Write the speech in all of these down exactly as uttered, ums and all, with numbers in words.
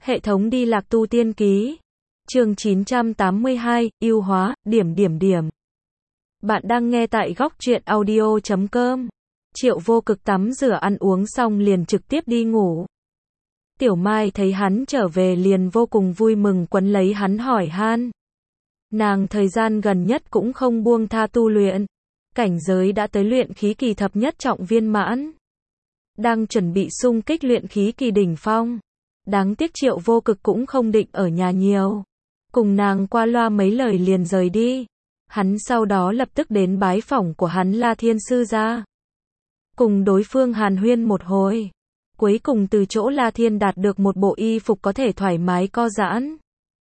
Hệ thống đi lạc tu tiên ký. Chương chín trăm tám mươi hai, ưu hóa, điểm điểm điểm. Bạn đang nghe tại góc truyện audio chấm com. Triệu Vô Cực tắm rửa ăn uống xong liền trực tiếp đi ngủ. Tiểu Mai thấy hắn trở về liền vô cùng vui mừng quấn lấy hắn hỏi han. Nàng thời gian gần nhất cũng không buông tha tu luyện. Cảnh giới đã tới luyện khí kỳ thập nhất trọng viên mãn. Đang chuẩn bị xung kích luyện khí kỳ đỉnh phong. Đáng tiếc Triệu Vô Cực cũng không định ở nhà nhiều. Cùng nàng qua loa mấy lời liền rời đi. Hắn sau đó lập tức đến bái phỏng của hắn La Thiên Sư gia. Cùng đối phương hàn huyên một hồi. Cuối cùng từ chỗ La Thiên đạt được một bộ y phục có thể thoải mái co giãn.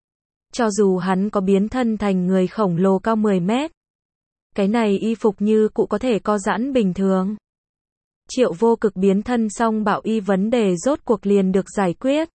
Cho dù hắn có biến thân thành người khổng lồ cao mười mét. Cái này y phục như cụ có thể co giãn bình thường. Triệu Vô Cực biến thân xong bạo y vấn đề rốt cuộc liền được giải quyết.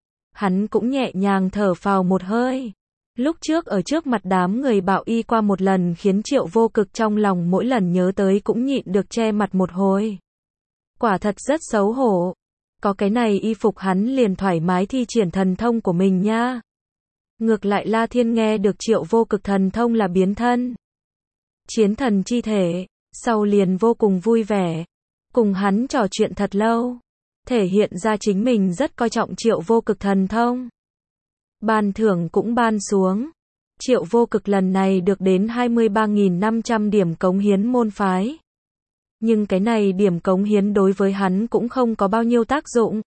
Hắn cũng nhẹ nhàng thở phào một hơi. Lúc trước ở trước mặt đám người bạo y qua một lần khiến Triệu Vô Cực trong lòng mỗi lần nhớ tới cũng nhịn được che mặt một hồi. Quả thật rất xấu hổ. Có cái này y phục hắn liền thoải mái thi triển thần thông của mình nha. Ngược lại La Thiên nghe được Triệu Vô Cực thần thông là biến thân. Chiến thần chi thể, sau liền vô cùng vui vẻ. Cùng hắn trò chuyện thật lâu. Thể hiện ra chính mình rất coi trọng Triệu Vô Cực thần thông. Ban thưởng cũng ban xuống. Triệu Vô Cực lần này được đến hai mươi ba nghìn năm trăm điểm cống hiến môn phái. Nhưng cái này điểm cống hiến đối với hắn cũng không có bao nhiêu tác dụng.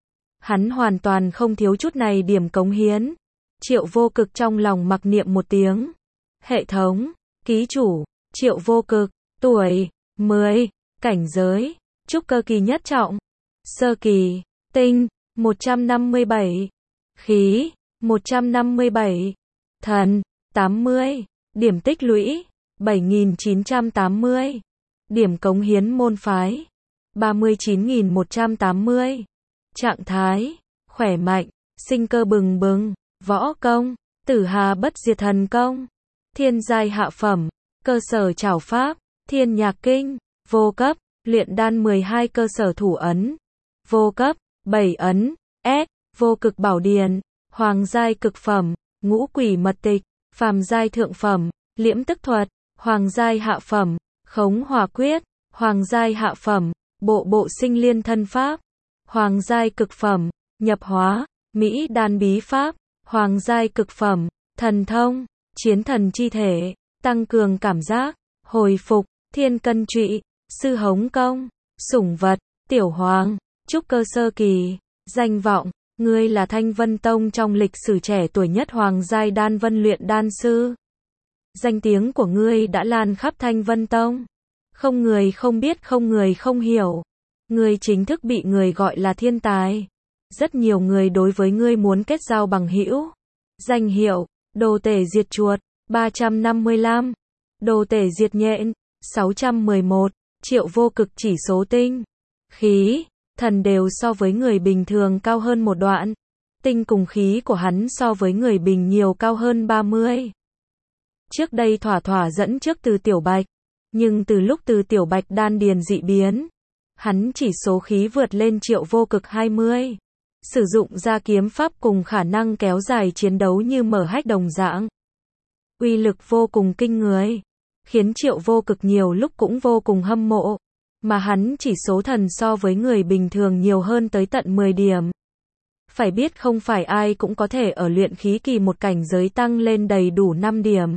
Hắn hoàn toàn không thiếu chút này điểm cống hiến. Triệu Vô Cực trong lòng mặc niệm một tiếng. Hệ thống, ký chủ, Triệu Vô Cực, tuổi, mười, cảnh giới, trúc cơ kỳ nhất trọng, sơ kỳ, tinh, một trăm năm mươi bảy, khí, một trăm năm mươi bảy, thần, tám mươi, điểm tích lũy, bảy nghìn chín trăm tám mươi, điểm cống hiến môn phái, ba mươi chín nghìn một trăm tám mươi, trạng thái, khỏe mạnh, sinh cơ bừng bừng, võ công, tử hà bất diệt thần công, thiên giai hạ phẩm, cơ sở trảo pháp, thiên nhạc kinh, vô cấp, luyện đan mười hai cơ sở thủ ấn, vô cấp, bảy ấn, S, vô cực bảo điền, hoàng giai cực phẩm, ngũ quỷ mật tịch, phàm giai thượng phẩm, liễm tức thuật, hoàng giai hạ phẩm, khống hỏa quyết, hoàng giai hạ phẩm, bộ bộ sinh liên thân pháp, hoàng giai cực phẩm, nhập hóa, mỹ đan bí pháp, hoàng giai cực phẩm, thần thông, chiến thần chi thể, tăng cường cảm giác, hồi phục, thiên cân trụy, sư hống công, sủng vật, tiểu hoàng, trúc cơ sơ kỳ, danh vọng, ngươi là Thanh Vân Tông trong lịch sử trẻ tuổi nhất hoàng giai đan vân luyện đan sư. Danh tiếng của ngươi đã lan khắp Thanh Vân Tông. Không người không biết, không người không hiểu. Ngươi chính thức bị người gọi là thiên tài. Rất nhiều người đối với ngươi muốn kết giao bằng hữu. Danh hiệu, đồ tể diệt chuột, ba trăm năm mươi lăm. Đồ tể diệt nhện, sáu trăm mười một. Triệu Vô Cực chỉ số tinh, khí, thần đều so với người bình thường cao hơn một đoạn. Tinh cùng khí của hắn so với người bình nhiều cao hơn ba mươi. Trước đây thỏa thỏa dẫn trước từ Tiểu Bạch. Nhưng từ lúc từ Tiểu Bạch đan điền dị biến, hắn chỉ số khí vượt lên Triệu Vô Cực hai mươi. Sử dụng ra kiếm pháp cùng khả năng kéo dài chiến đấu như mở hách đồng dạng. Uy lực vô cùng kinh người. Khiến Triệu Vô Cực nhiều lúc cũng vô cùng hâm mộ. Mà hắn chỉ số thần so với người bình thường nhiều hơn tới tận mười điểm. Phải biết không phải ai cũng có thể ở luyện khí kỳ một cảnh giới tăng lên đầy đủ năm điểm.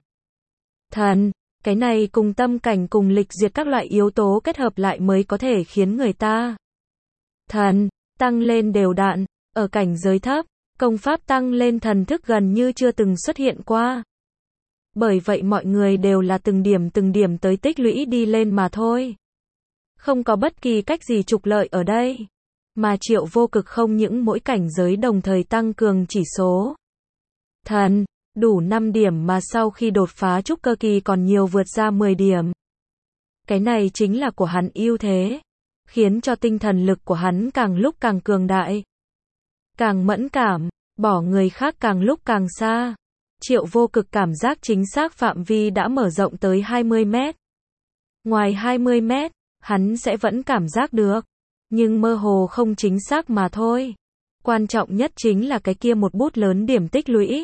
Thần, cái này cùng tâm cảnh cùng lịch duyệt các loại yếu tố kết hợp lại mới có thể khiến người ta thần, tăng lên đều đặn, ở cảnh giới thấp, công pháp tăng lên thần thức gần như chưa từng xuất hiện qua. Bởi vậy mọi người đều là từng điểm từng điểm tới tích lũy đi lên mà thôi. Không có bất kỳ cách gì trục lợi ở đây. Mà Triệu Vô Cực không những mỗi cảnh giới đồng thời tăng cường chỉ số thần, đủ năm điểm mà sau khi đột phá trúc cơ kỳ còn nhiều vượt ra mười điểm. Cái này chính là của hắn ưu thế. Khiến cho tinh thần lực của hắn càng lúc càng cường đại. Càng mẫn cảm, bỏ người khác càng lúc càng xa. Triệu Vô Cực cảm giác chính xác phạm vi đã mở rộng tới hai mươi mét. Ngoài hai mươi mét, hắn sẽ vẫn cảm giác được. Nhưng mơ hồ không chính xác mà thôi. Quan trọng nhất chính là cái kia một bút lớn điểm tích lũy.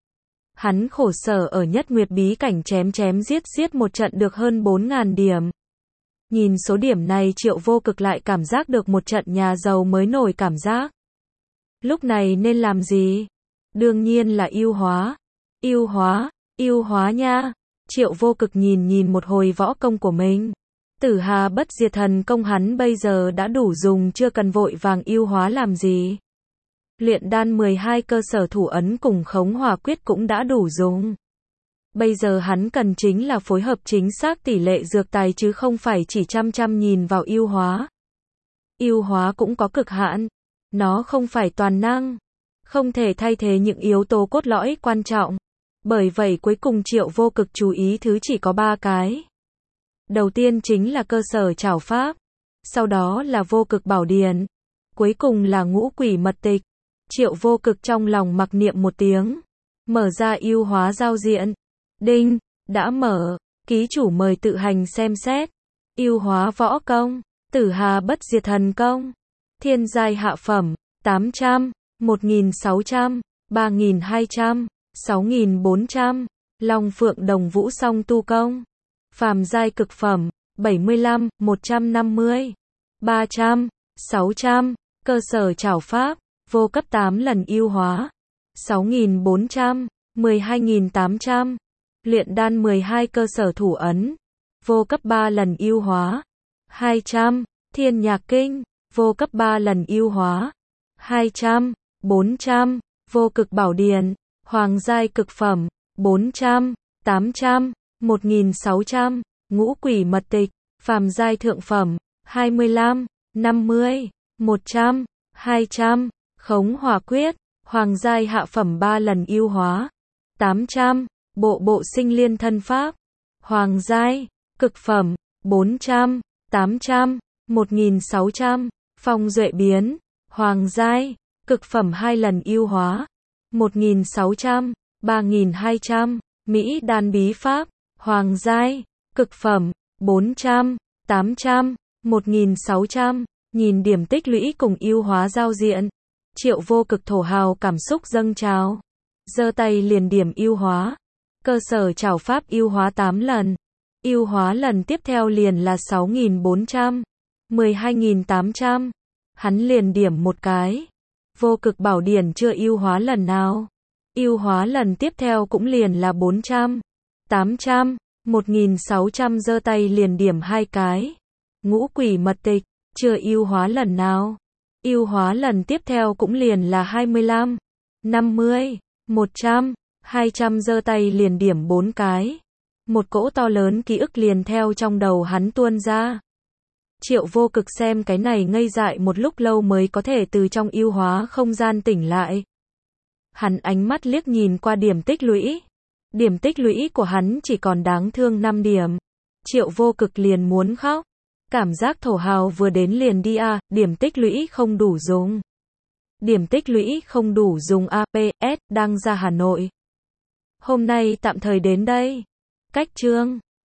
Hắn khổ sở ở Nhất Nguyệt bí cảnh chém chém giết giết một trận được hơn bốn nghìn điểm. Nhìn số điểm này Triệu Vô Cực lại cảm giác được một trận nhà giàu mới nổi cảm giác. Lúc này nên làm gì? Đương nhiên là ưu hóa. Ưu hóa, ưu hóa nha. Triệu Vô Cực nhìn nhìn một hồi võ công của mình. Tử Hà Bất Diệt Thần Công hắn bây giờ đã đủ dùng, chưa cần vội vàng ưu hóa làm gì. Luyện đan mười hai cơ sở thủ ấn cùng khống hỏa quyết cũng đã đủ dùng. Bây giờ hắn cần chính là phối hợp chính xác tỷ lệ dược tài chứ không phải chỉ chăm chăm nhìn vào ưu hóa. Ưu hóa cũng có cực hạn. Nó không phải toàn năng. Không thể thay thế những yếu tố cốt lõi quan trọng. Bởi vậy cuối cùng Triệu Vô Cực chú ý thứ chỉ có ba cái. Đầu tiên chính là cơ sở trảo pháp. Sau đó là vô cực bảo điển. Cuối cùng là ngũ quỷ mật tịch. Triệu Vô Cực trong lòng mặc niệm một tiếng. Mở ra ưu hóa giao diện. Đinh, đã mở. Ký chủ mời tự hành xem xét. Ưu hóa võ công. Tử Hà Bất Diệt Thần Công. Thiên giai hạ phẩm. tám trăm. một nghìn sáu trăm. ba nghìn hai trăm. sáu nghìn bốn trăm. Long Phượng Đồng Vũ Song Tu Công. Phàm giai cực phẩm. bảy mươi lăm. một trăm năm mươi. ba trăm. sáu trăm. Cơ sở trảo pháp. Vô cấp tám lần ưu hóa. sáu nghìn bốn trăm. mười hai nghìn tám trăm. Luyện đan mười hai cơ sở thủ ấn. Vô cấp ba lần ưu hóa. hai trăm. Thiên Nhạc Kinh. Vô cấp ba lần ưu hóa. hai trăm. bốn trăm. Vô cực bảo điển. Hoàng giai cực phẩm. bốn trăm. tám trăm. một nghìn sáu trăm. Ngũ quỷ mật tịch. Phàm giai thượng phẩm. hai mươi lăm. năm mươi. một trăm. hai trăm. Khống hỏa quyết. Hoàng giai hạ phẩm ba lần ưu hóa. tám trăm. Bộ bộ sinh liên thân pháp. Hoàng giai. Cực phẩm. bốn trăm. tám trăm. một nghìn sáu trăm. Phong duệ biến. Hoàng giai. Cực phẩm hai lần ưu hóa. một nghìn sáu trăm. ba nghìn hai trăm. Mỹ đan bí pháp. Hoàng giai. Cực phẩm. bốn trăm. tám trăm. một nghìn sáu trăm. Nhìn điểm tích lũy cùng ưu hóa giao diện. Triệu Vô Cực thổ hào cảm xúc dâng trào. Giơ tay liền điểm ưu hóa. Cơ sở trảo pháp ưu hóa tám lần. Ưu hóa lần tiếp theo liền là sáu nghìn bốn trăm. mười hai nghìn tám trăm. Hắn liền điểm một cái. Vô cực bảo điển chưa ưu hóa lần nào. Ưu hóa lần tiếp theo cũng liền là bốn trăm. tám trăm. một nghìn sáu trăm giơ tay liền điểm hai cái. Ngũ quỷ mật tịch. Chưa ưu hóa lần nào. Ưu hóa lần tiếp theo cũng liền là hai mươi lăm. năm mươi. một trăm. hai trăm giơ tay liền điểm bốn cái. Một cỗ to lớn ký ức liền theo trong đầu hắn tuôn ra. Triệu Vô Cực xem cái này ngây dại một lúc lâu mới có thể từ trong ưu hóa không gian tỉnh lại. Hắn ánh mắt liếc nhìn qua điểm tích lũy. Điểm tích lũy của hắn chỉ còn đáng thương năm điểm. Triệu Vô Cực liền muốn khóc. Cảm giác thổ hào vừa đến liền đi a, điểm tích lũy không đủ dùng. Điểm tích lũy không đủ dùng a pê ét, đăng ra Hà Nội. Hôm nay tạm thời đến đây. Cách chương